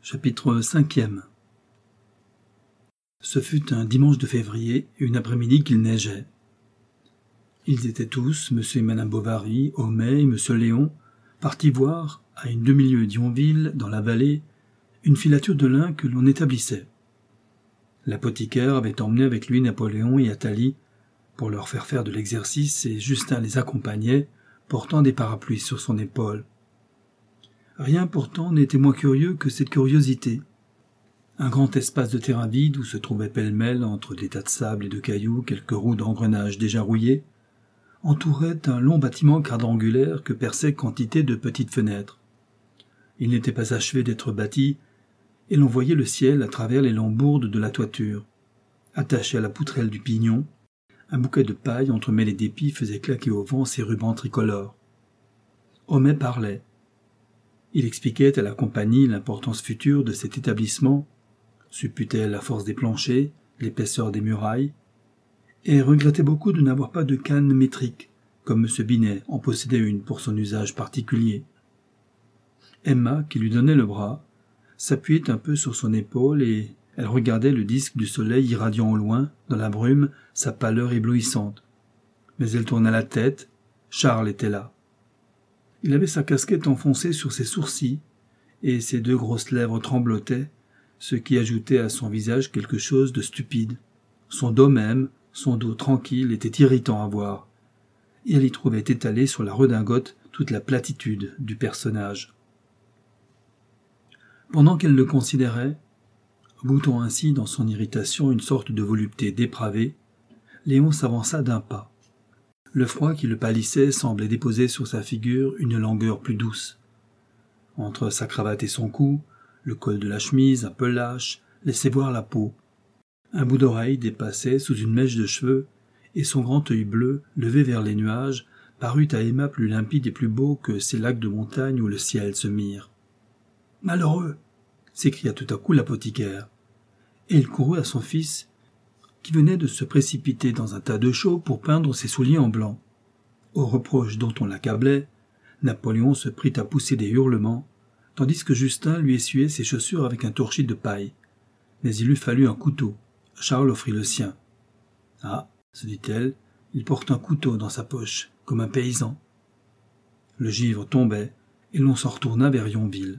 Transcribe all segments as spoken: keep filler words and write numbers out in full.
Chapitre cinquième. Ce fut un dimanche de février et une après-midi qu'il neigeait. Ils étaient tous, monsieur et madame Bovary, Homais et monsieur Léon, partis voir, à une demi-lieue d'Yonville, dans la vallée, une filature de lin que l'on établissait. L'apothicaire avait emmené avec lui Napoléon et Athalie pour leur faire faire de l'exercice et Justin les accompagnait, portant des parapluies sur son épaule. Rien pourtant n'était moins curieux que cette curiosité. Un grand espace de terrain vide où se trouvaient pêle-mêle, entre des tas de sable et de cailloux, quelques roues d'engrenage déjà rouillées, entourait un long bâtiment quadrangulaire que perçaient quantité de petites fenêtres. Il n'était pas achevé d'être bâti, et l'on voyait le ciel à travers les lambourdes de la toiture. Attaché à la poutrelle du pignon, un bouquet de paille entremêlé d'épis faisait claquer au vent ses rubans tricolores. Homais parlait. Il expliquait à la compagnie l'importance future de cet établissement, supputait la force des planchers, l'épaisseur des murailles, et regrettait beaucoup de n'avoir pas de canne métrique, comme M. Binet en possédait une pour son usage particulier. Emma, qui lui donnait le bras, s'appuyait un peu sur son épaule et elle regardait le disque du soleil irradiant au loin, dans la brume, sa pâleur éblouissante. Mais elle tourna la tête, Charles était là. Il avait sa casquette enfoncée sur ses sourcils, et ses deux grosses lèvres tremblotaient, ce qui ajoutait à son visage quelque chose de stupide. Son dos même, son dos tranquille, était irritant à voir, et elle y trouvait étalée sur la redingote toute la platitude du personnage. Pendant qu'elle le considérait, goûtant ainsi dans son irritation une sorte de volupté dépravée, Léon s'avança d'un pas. Le froid qui le pâlissait semblait déposer sur sa figure une langueur plus douce. Entre sa cravate et son cou, le col de la chemise, un peu lâche, laissait voir la peau. Un bout d'oreille dépassait sous une mèche de cheveux, et son grand œil bleu, levé vers les nuages, parut à Emma plus limpide et plus beau que ces lacs de montagne où le ciel se mire. « Malheureux !» s'écria tout à coup l'apothicaire, et il courut à son fils, qui venait de se précipiter dans un tas de chaux pour peindre ses souliers en blanc. Aux reproches dont on l'accablait, Napoléon se prit à pousser des hurlements, tandis que Justin lui essuyait ses chaussures avec un torchis de paille. Mais il eût fallu un couteau. Charles offrit le sien. « Ah, se dit-elle, il porte un couteau dans sa poche, comme un paysan. » Le givre tombait, et l'on s'en retourna vers Yonville.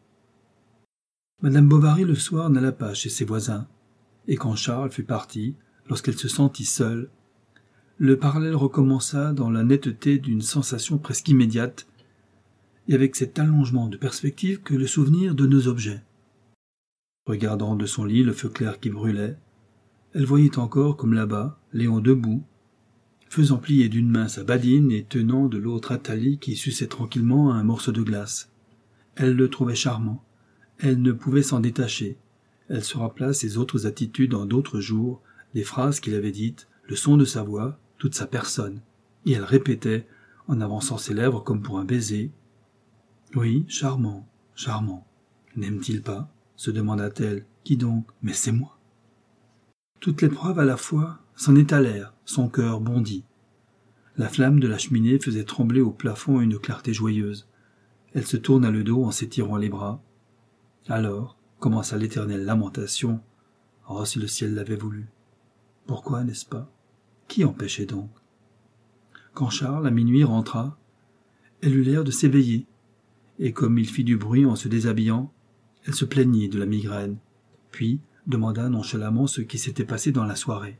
Madame Bovary le soir n'alla pas chez ses voisins, et quand Charles fut parti, lorsqu'elle se sentit seule, le parallèle recommença dans la netteté d'une sensation presque immédiate, et avec cet allongement de perspective que le souvenir de nos objets. Regardant de son lit le feu clair qui brûlait, elle voyait encore, comme là-bas, Léon debout, faisant plier d'une main sa badine et tenant de l'autre Athalie qui suçait tranquillement un morceau de glace. Elle le trouvait charmant. Elle ne pouvait s'en détacher. Elle se rappela ses autres attitudes en d'autres jours, les phrases qu'il avait dites, le son de sa voix, toute sa personne. Et elle répétait, en avançant ses lèvres comme pour un baiser. « Oui, charmant, charmant. N'aime-t-il pas ?» se demanda-t-elle. « Qui donc ? Mais c'est moi. » Toutes les preuves à la fois s'en étalèrent, son cœur bondit. La flamme de la cheminée faisait trembler au plafond une clarté joyeuse. Elle se tourna le dos en s'étirant les bras. Alors commença l'éternelle lamentation. Oh, si le ciel l'avait voulu. Pourquoi, n'est-ce pas? Qui empêchait donc? Quand Charles, à minuit, rentra, elle eut l'air de s'éveiller, et comme il fit du bruit en se déshabillant, elle se plaignit de la migraine, puis demanda nonchalamment ce qui s'était passé dans la soirée.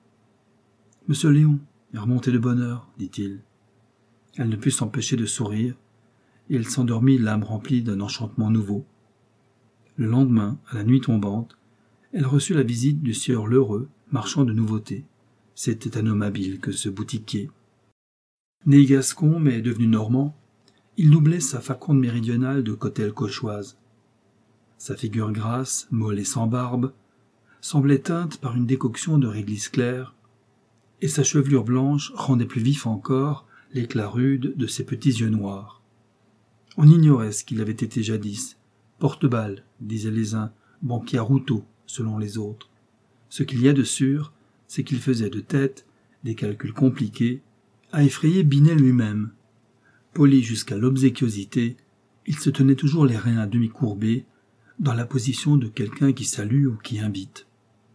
« Monsieur Léon est remonté de bonne heure, dit-il. » Elle ne put s'empêcher de sourire, et elle s'endormit l'âme remplie d'un enchantement nouveau. Le lendemain, à la nuit tombante, elle reçut la visite du sieur Lheureux, marchand de nouveautés. C'était un homme habile que ce boutiquier. Né gascon mais devenu normand, il doublait sa faconde méridionale de cotelle cauchoise. Sa figure grasse, molle et sans barbe, semblait teinte par une décoction de réglisse claire, et sa chevelure blanche rendait plus vif encore l'éclat rude de ses petits yeux noirs. On ignorait ce qu'il avait été jadis, porte-balle, disaient les uns, banquier à rouleau, selon les autres. Ce qu'il y a de sûr, c'est qu'il faisait de tête des calculs compliqués, à effrayer Binet lui-même. Poli jusqu'à l'obséquiosité, il se tenait toujours les reins à demi courbés, dans la position de quelqu'un qui salue ou qui invite.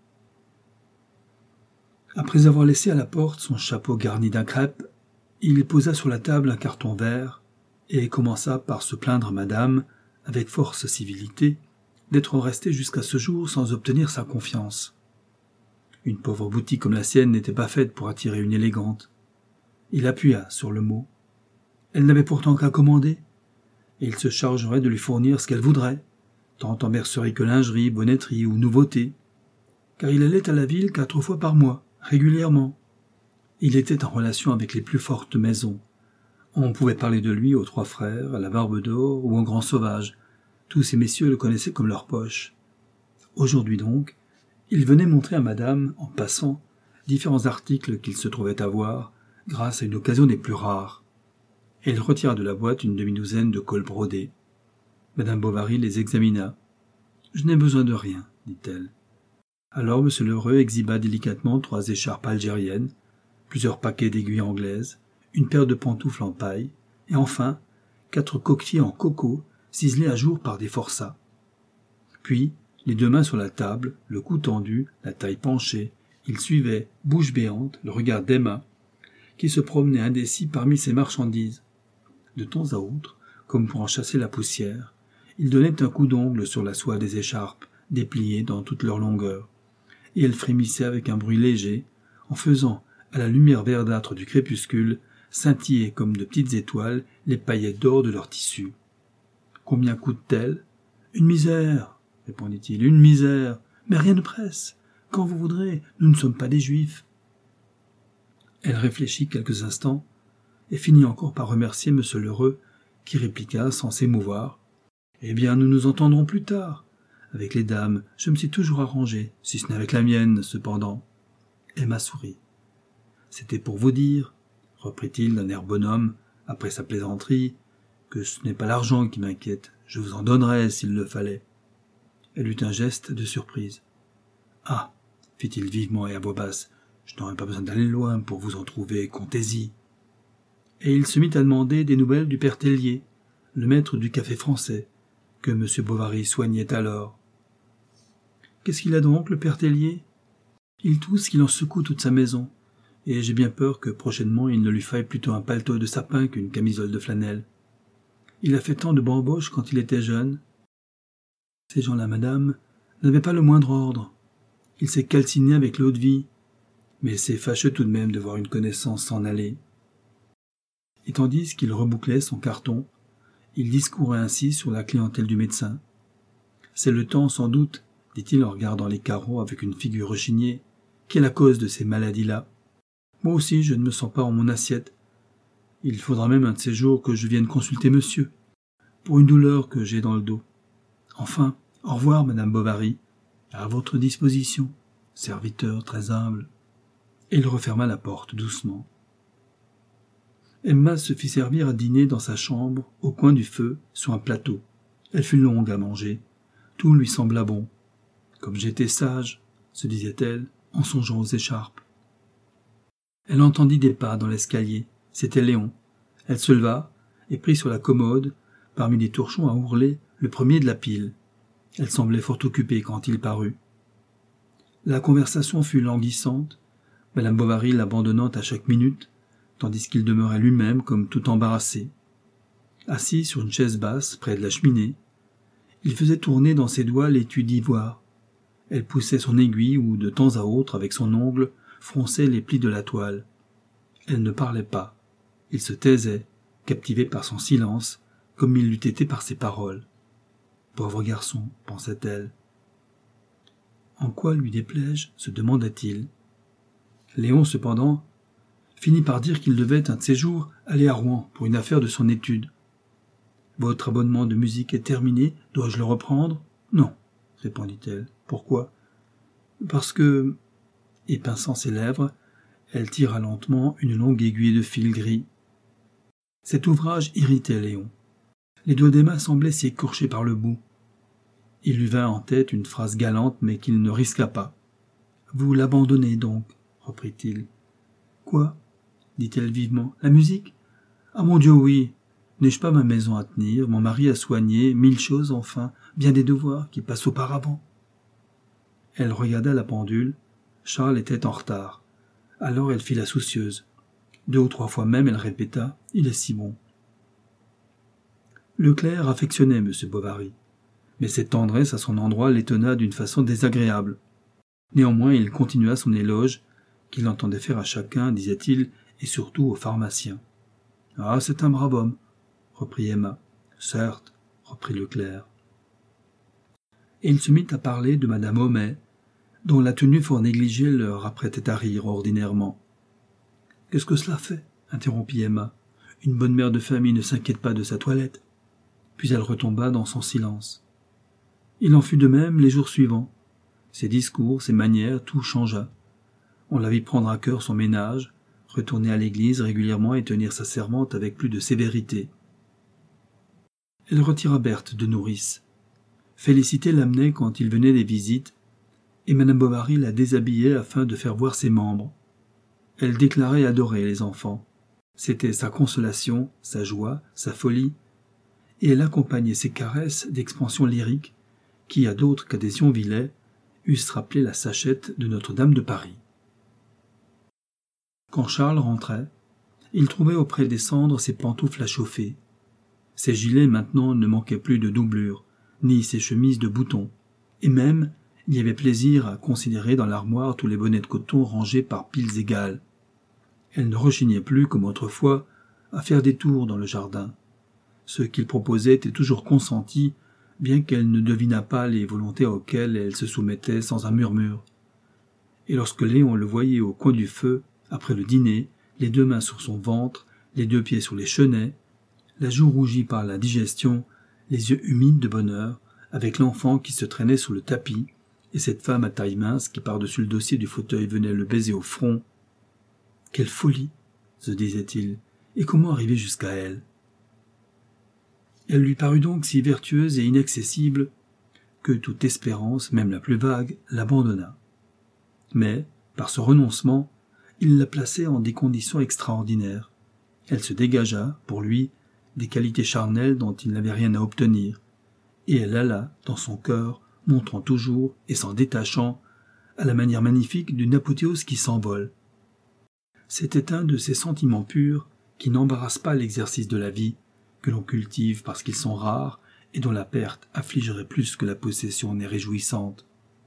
Après avoir laissé à la porte son chapeau garni d'un crêpe, il posa sur la table un carton vert et commença par se plaindre à madame, avec force civilité, d'être resté jusqu'à ce jour sans obtenir sa confiance. Une pauvre boutique comme la sienne n'était pas faite pour attirer une élégante. Il appuya sur le mot. Elle n'avait pourtant qu'à commander, et il se chargerait de lui fournir ce qu'elle voudrait, tant en mercerie que lingerie, bonnetterie ou nouveautés, car il allait à la ville quatre fois par mois, régulièrement. Il était en relation avec les plus fortes maisons. On pouvait parler de lui aux Trois Frères, à la Barbe d'Or ou au Grand Sauvage. Tous ces messieurs le connaissaient comme leur poche. Aujourd'hui donc, il venait montrer à madame, en passant, différents articles qu'il se trouvait avoir, grâce à une occasion des plus rares. Et il retira de la boîte une demi-douzaine de cols brodés. Madame Bovary les examina. « Je n'ai besoin de rien, dit-elle. » Alors M. Lheureux exhiba délicatement trois écharpes algériennes, plusieurs paquets d'aiguilles anglaises, une paire de pantoufles en paille, et enfin, quatre coquetiers en coco, ciselés à jour par des forçats. Puis, les deux mains sur la table, le cou tendu, la taille penchée, il suivait, bouche béante, le regard d'Emma, qui se promenait indécis parmi ses marchandises. De temps à autre, comme pour en chasser la poussière, il donnait un coup d'ongle sur la soie des écharpes, dépliées dans toute leur longueur, et elle frémissait avec un bruit léger, en faisant, à la lumière verdâtre du crépuscule, scintiller comme de petites étoiles les paillettes d'or de leur tissu. « Combien coûte-t-elle ?»« Une misère, répondit-il, une misère. Mais rien ne presse. Quand vous voudrez, nous ne sommes pas des juifs. Elle réfléchit quelques instants et finit encore par remercier M. Lheureux, qui répliqua sans s'émouvoir. « Eh bien, nous nous entendrons plus tard. Avec les dames, je me suis toujours arrangé, si ce n'est avec la mienne, cependant. » Emma sourit. « C'était pour vous dire, reprit-il d'un air bonhomme, après sa plaisanterie, que ce n'est pas l'argent qui m'inquiète, je vous en donnerais s'il le fallait. » Elle eut un geste de surprise. « Ah, fit-il vivement et à voix basse, je n'aurais pas besoin d'aller loin pour vous en trouver, comptez-y. » Et il se mit à demander des nouvelles du père Tellier, le maître du café français, que M. Bovary soignait alors. « Qu'est-ce qu'il a donc, le père Tellier ? Il tousse qu'il en secoue toute sa maison, et j'ai bien peur que prochainement il ne lui faille plutôt un paletot de sapin qu'une camisole de flanelle. Il a fait tant de bamboches quand il était jeune. Ces gens-là, madame, n'avaient pas le moindre ordre. Il s'est calciné avec l'eau de vie, mais c'est fâcheux tout de même de voir une connaissance s'en aller. » Et tandis qu'il rebouclait son carton, il discourait ainsi sur la clientèle du médecin. « C'est le temps, sans doute, dit-il en regardant les carreaux avec une figure rechignée, qui est la cause de ces maladies-là. Moi aussi, je ne me sens pas en mon assiette. Il faudra même un de ces jours que je vienne consulter monsieur, pour une douleur que j'ai dans le dos. Enfin, au revoir, madame Bovary, à votre disposition, serviteur très humble. » Et il referma la porte doucement. Emma se fit servir à dîner dans sa chambre, au coin du feu, sur un plateau. Elle fut longue à manger. Tout lui sembla bon. « Comme j'étais sage, » se disait-elle, en songeant aux écharpes. Elle entendit des pas dans l'escalier. C'était Léon. Elle se leva et prit sur la commode, parmi les torchons à ourler, le premier de la pile. Elle semblait fort occupée quand il parut. La conversation fut languissante, madame Bovary l'abandonnant à chaque minute, tandis qu'il demeurait lui-même comme tout embarrassé. Assis sur une chaise basse, près de la cheminée, il faisait tourner dans ses doigts l'étui d'ivoire. Elle poussait son aiguille ou, de temps à autre, avec son ongle, fronçait les plis de la toile. Elle ne parlait pas. Il se taisait, captivé par son silence, comme il l'eût été par ses paroles. « Pauvre garçon, pensait-elle. En quoi lui déplais-je ? Se demanda-t-il. Léon, cependant, finit par dire qu'il devait, un de ces jours, aller à Rouen pour une affaire de son étude. « Votre abonnement de musique est terminé, dois-je le reprendre ? » ?»« Non, répondit-elle. « Pourquoi ? » ?»« Parce que... » Et pinçant ses lèvres, elle tira lentement une longue aiguille de fil gris. Cet ouvrage irritait Léon. Les doigts d'Emma semblaient s'y écorcher par le bout. Il lui vint en tête une phrase galante, mais qu'il ne risqua pas. « Vous l'abandonnez donc, » reprit-il. « Quoi ?» dit-elle vivement. « La musique ? Ah mon Dieu, oui. N'ai-je pas ma maison à tenir, mon mari à soigner, mille choses enfin, bien des devoirs qui passent auparavant ?» Elle regarda la pendule. Charles était en retard. Alors elle fit la soucieuse. Deux ou trois fois même elle répéta « Il est si bon ». Leclerc affectionnait M. Bovary, mais cette tendresse à son endroit l'étonna d'une façon désagréable. Néanmoins il continua son éloge, qu'il entendait faire à chacun, disait-il, et surtout au pharmacien. « Ah, c'est un brave homme », reprit Emma. « Certes, » reprit Leclerc. Et il se mit à parler de madame Homais, dont la tenue fort négligée leur apprêtait à rire ordinairement. « Qu'est-ce que cela fait ?» interrompit Emma. « Une bonne mère de famille ne s'inquiète pas de sa toilette. » Puis elle retomba dans son silence. Il en fut de même les jours suivants. Ses discours, ses manières, tout changea. On la vit prendre à cœur son ménage, retourner à l'église régulièrement et tenir sa servante avec plus de sévérité. Elle retira Berthe de nourrice. Félicité l'amenait quand il venait des visites, et madame Bovary la déshabillait afin de faire voir ses membres. Elle déclarait adorer les enfants. C'était sa consolation, sa joie, sa folie, et elle accompagnait ses caresses d'expansions lyriques qui, à d'autres qu'Adhésion Villet, eussent rappelé la sachette de Notre-Dame de Paris. Quand Charles rentrait, il trouvait auprès des cendres ses pantoufles à chauffer. Ses gilets maintenant ne manquaient plus de doublures, ni ses chemises de boutons, et même il y avait plaisir à considérer dans l'armoire tous les bonnets de coton rangés par piles égales. Elle ne rechignait plus, comme autrefois, à faire des tours dans le jardin. Ce qu'il proposait était toujours consenti, bien qu'elle ne devinât pas les volontés auxquelles elle se soumettait sans un murmure. Et lorsque Léon le voyait au coin du feu, après le dîner, les deux mains sur son ventre, les deux pieds sur les chenets, la joue rougie par la digestion, les yeux humides de bonheur, avec l'enfant qui se traînait sous le tapis, et cette femme à taille mince qui par-dessus le dossier du fauteuil venait le baiser au front. Quelle folie, se disait-il, et comment arriver jusqu'à elle? Elle lui parut donc si vertueuse et inaccessible que toute espérance, même la plus vague, l'abandonna. Mais, par ce renoncement, il la plaçait en des conditions extraordinaires. Elle se dégagea, pour lui, des qualités charnelles dont il n'avait rien à obtenir, et elle alla, dans son cœur, montrant toujours, et s'en détachant, à la manière magnifique d'une apothéose qui s'envole. C'était un de ces sentiments purs qui n'embarrassent pas l'exercice de la vie, que l'on cultive parce qu'ils sont rares et dont la perte affligerait plus que la possession n'est réjouissante.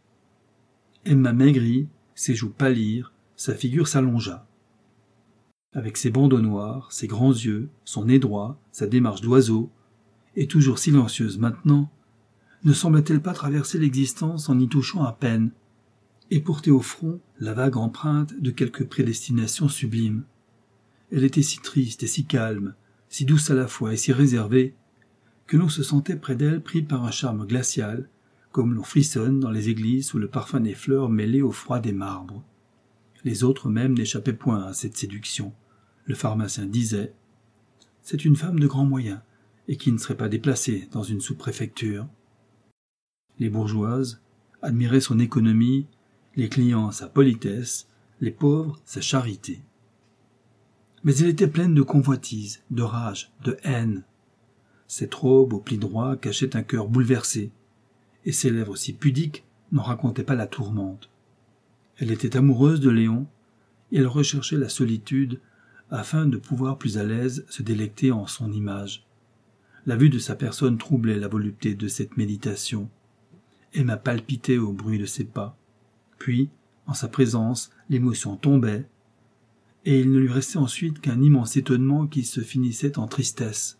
Emma maigrit, ses joues pâlirent, sa figure s'allongea. Avec ses bandeaux noirs, ses grands yeux, son nez droit, sa démarche d'oiseau, et toujours silencieuse maintenant, ne semblait-elle pas traverser l'existence en y touchant à peine, et porter au front la vague empreinte de quelque prédestination sublime? Elle était si triste et si calme, si douce à la fois et si réservée, que l'on se sentait près d'elle pris par un charme glacial, comme l'on frissonne dans les églises sous le parfum des fleurs mêlé au froid des marbres. Les autres même n'échappaient point à cette séduction. Le pharmacien disait « C'est une femme de grands moyens, et qui ne serait pas déplacée dans une sous-préfecture. » Les bourgeoises admiraient son économie, les clients sa politesse, les pauvres sa charité. Mais elle était pleine de convoitise, de rage, de haine. Cette robe aux plis droits cachait un cœur bouleversé, et ses lèvres si pudiques n'en racontaient pas la tourmente. Elle était amoureuse de Léon, et elle recherchait la solitude afin de pouvoir plus à l'aise se délecter en son image. La vue de sa personne troublait la volupté de cette méditation. Emma palpitait au bruit de ses pas. Puis, en sa présence, l'émotion tombait, et il ne lui restait ensuite qu'un immense étonnement qui se finissait en tristesse.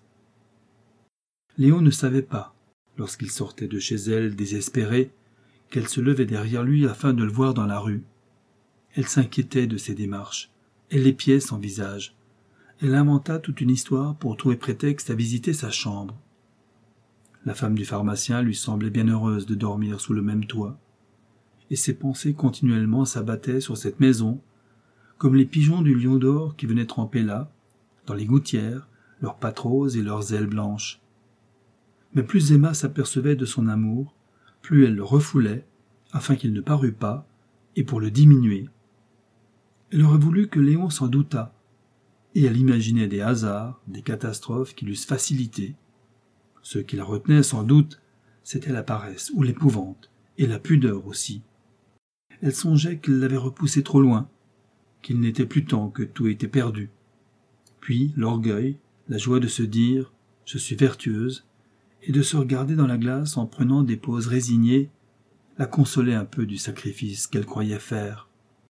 Léon ne savait pas, lorsqu'il sortait de chez elle désespéré, qu'elle se levait derrière lui afin de le voir dans la rue. Elle s'inquiétait de ses démarches, elle épiait son visage. Elle inventa toute une histoire pour trouver prétexte à visiter sa chambre. La femme du pharmacien lui semblait bien heureuse de dormir sous le même toit, et ses pensées continuellement s'abattaient sur cette maison, comme les pigeons du lion d'or qui venaient tremper là, dans les gouttières, leurs pattes roses et leurs ailes blanches. Mais plus Emma s'apercevait de son amour, plus elle le refoulait, afin qu'il ne parût pas, et pour le diminuer. Elle aurait voulu que Léon s'en doutât, et elle imaginait des hasards, des catastrophes qui l'eussent facilité. Ce qui la retenait sans doute, c'était la paresse ou l'épouvante, et la pudeur aussi. Elle songeait qu'il l'avait repoussé trop loin, qu'il n'était plus temps, que tout était perdu. Puis l'orgueil, la joie de se dire « je suis vertueuse » et de se regarder dans la glace en prenant des poses résignées, la consolait un peu du sacrifice qu'elle croyait faire.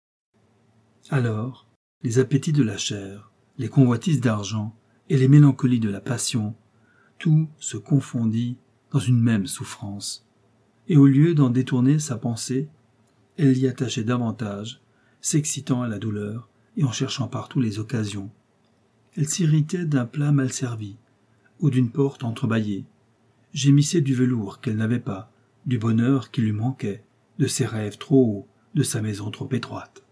Alors, les appétits de la chair, les convoitises d'argent et les mélancolies de la passion, tout se confondit dans une même souffrance, et au lieu d'en détourner sa pensée, elle l'y attachait davantage, s'excitant à la douleur et en cherchant partout les occasions. Elle s'irritait d'un plat mal servi, ou d'une porte entrebâillée, gémissait du velours qu'elle n'avait pas, du bonheur qui lui manquait, de ses rêves trop hauts, de sa maison trop étroite.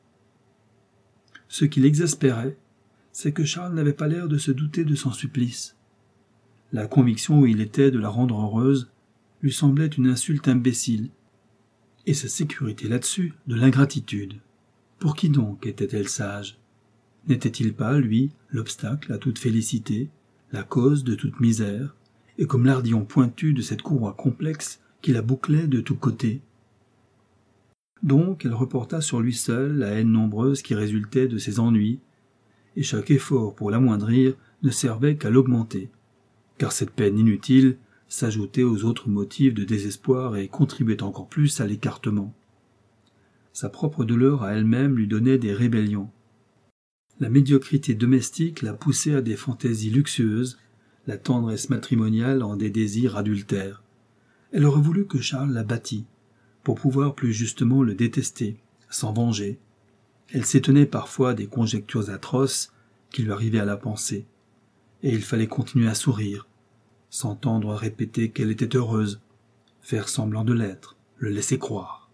Ce qui l'exaspérait, c'est que Charles n'avait pas l'air de se douter de son supplice. La conviction où il était de la rendre heureuse lui semblait une insulte imbécile, et sa sécurité là-dessus de l'ingratitude. Pour qui donc était-elle sage? N'était-il pas, lui, l'obstacle à toute félicité, la cause de toute misère, et comme l'ardillon pointu de cette courroie complexe qui la bouclait de tous côtés? Donc elle reporta sur lui seul la haine nombreuse qui résultait de ses ennuis, et chaque effort pour l'amoindrir ne servait qu'à l'augmenter, car cette peine inutile s'ajoutait aux autres motifs de désespoir et contribuait encore plus à l'écartement. Sa propre douleur à elle-même lui donnait des rébellions. La médiocrité domestique la poussait à des fantaisies luxueuses, la tendresse matrimoniale en des désirs adultères. Elle aurait voulu que Charles la battît, pour pouvoir plus justement le détester, s'en venger. Elle s'étonnait parfois des conjectures atroces qui lui arrivaient à la pensée, et il fallait continuer à sourire, s'entendre répéter qu'elle était heureuse, faire semblant de l'être, le laisser croire.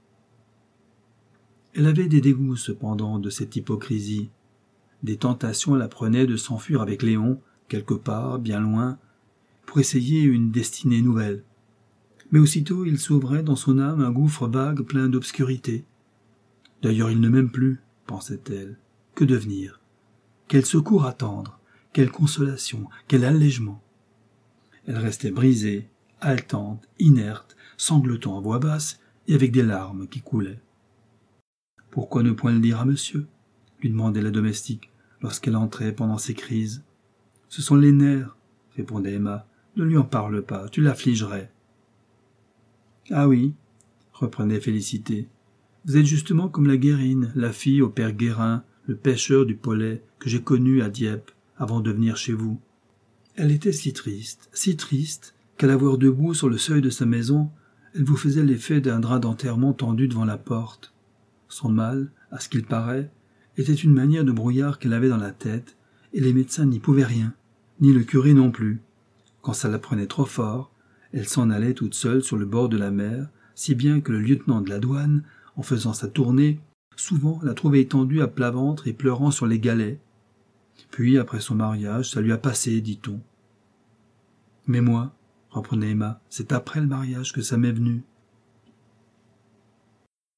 Elle avait des dégoûts cependant de cette hypocrisie. Des tentations la prenaient de s'enfuir avec Léon, quelque part, bien loin, pour essayer une destinée nouvelle. Mais aussitôt il s'ouvrait dans son âme un gouffre vague plein d'obscurité. D'ailleurs il ne m'aime plus, pensait-elle. Que devenir? Quel secours attendre? Quelle consolation? Quel allègement? Elle restait brisée, haletante, inerte, sanglotant à voix basse et avec des larmes qui coulaient. « Pourquoi ne point le dire à monsieur ?» lui demandait la domestique lorsqu'elle entrait pendant ses crises. « Ce sont les nerfs, » répondait Emma. « Ne lui en parle pas, tu l'affligerais. »« Ah oui, » reprenait Félicité, « vous êtes justement comme la Guérine, la fille au père Guérin, le pêcheur du Pollet, que j'ai connu à Dieppe avant de venir chez vous. » Elle était si triste, si triste, qu'à la voir debout sur le seuil de sa maison, elle vous faisait l'effet d'un drap d'enterrement tendu devant la porte. Son mal, à ce qu'il paraît, était une manière de brouillard qu'elle avait dans la tête, et les médecins n'y pouvaient rien, ni le curé non plus. Quand ça la prenait trop fort, elle s'en allait toute seule sur le bord de la mer, si bien que le lieutenant de la douane, en faisant sa tournée, souvent la trouvait étendue à plat ventre et pleurant sur les galets. Puis, après son mariage, ça lui a passé, dit-on. « Mais moi, reprenait Emma, c'est après le mariage que ça m'est venu.